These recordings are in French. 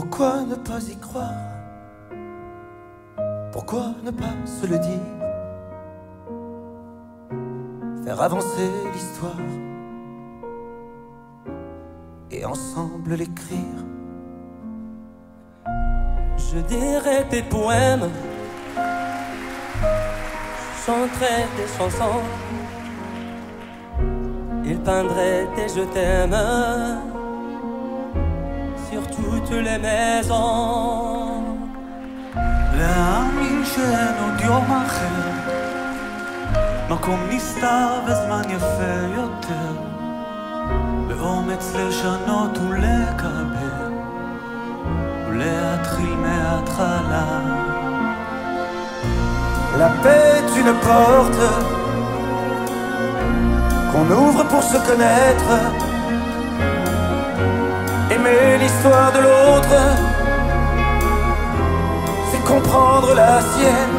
Pourquoi ne pas y croire? Pourquoi ne pas se le dire? Faire avancer l'histoire et ensemble l'écrire. Je dirais des poèmes, je chanterais des chansons, il peindrait des je t'aime sur toutes les maisons. להאמין שאין עוד יום אחר, מקום נסתר וזמן יפה יותר, באומץ לשנות ולקבל ולהתחיל מההתחלה. La paix est une porte qu'on ouvre pour se connaître. Aimer l'histoire de l'autre, c'est comprendre la sienne.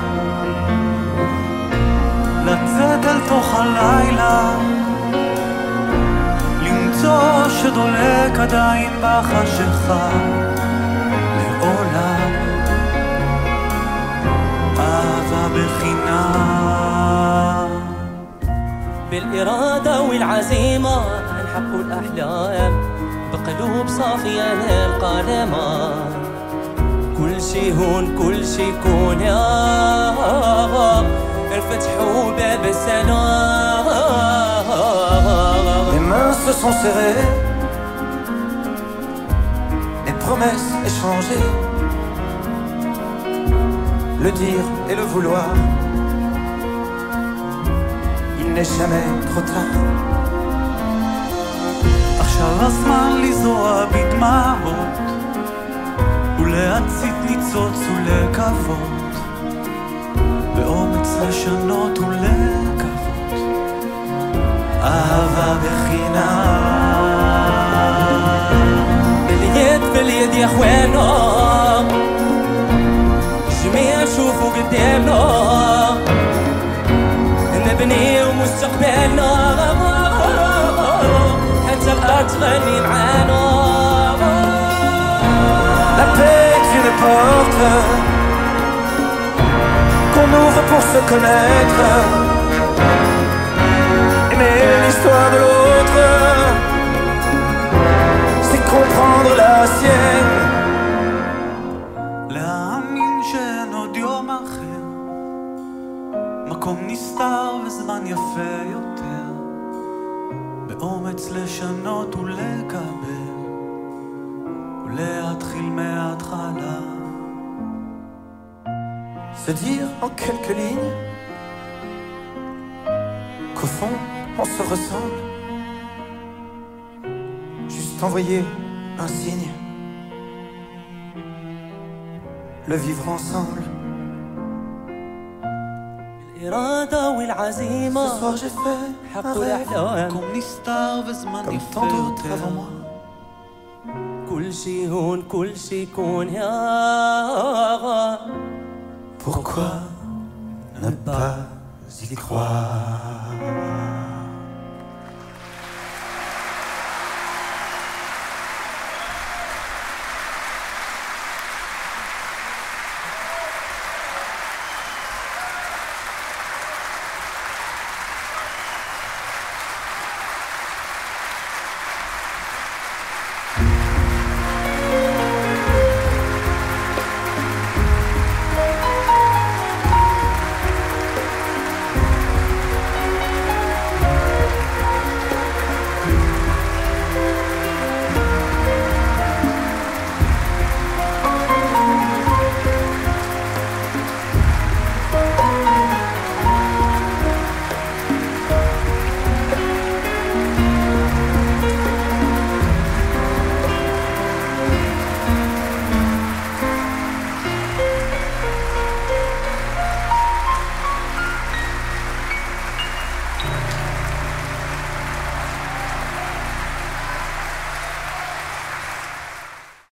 לצאת אל תוך הלילה, למצוא שדולק עדיין בחשיכה, לעולם אהבה בחינם. بالإرادة والعزيمة نحقق الأحلام بقلوب صافية القادمة. كل شي هون كل شي يكون يا الفتحوا باب السلام. Les mains se sont serrées, les promesses échangées, le dire et le vouloir. Il n'est jamais trop tard. עכשיו הזמן לזרוע בדמעות ולהצית ניצוץ ולקוות, באומץ לשנות ולקוות, אהבה בחינם. باليد باليد يا اخوانا جميع شوفوا قدامنا نبني مستقبلنا حتى الارض تغني معانا. La paix est une porte qu'on ouvre pour se connaître. Aimer l'histoire de l'autre, c'est comprendre la sienne. להאמין שאין עוד יום אחר, מקום נסתר וזמן יפה יותר, באומץ לשנות ולקבל ולהתחיל מההתחלה. Se dire en quelques lignes qu'au fond on se ressemble. Juste envoyer un signe, le vivre ensemble. الإرادة والعزيمة Ce soir j'ai fait un حقق rêve الأحلام מקום נסתר וזמן comme יפה tant d'autres יותר, avant moi. كل شي هون كل شي يكون يا Pourquoi ne pas y croire?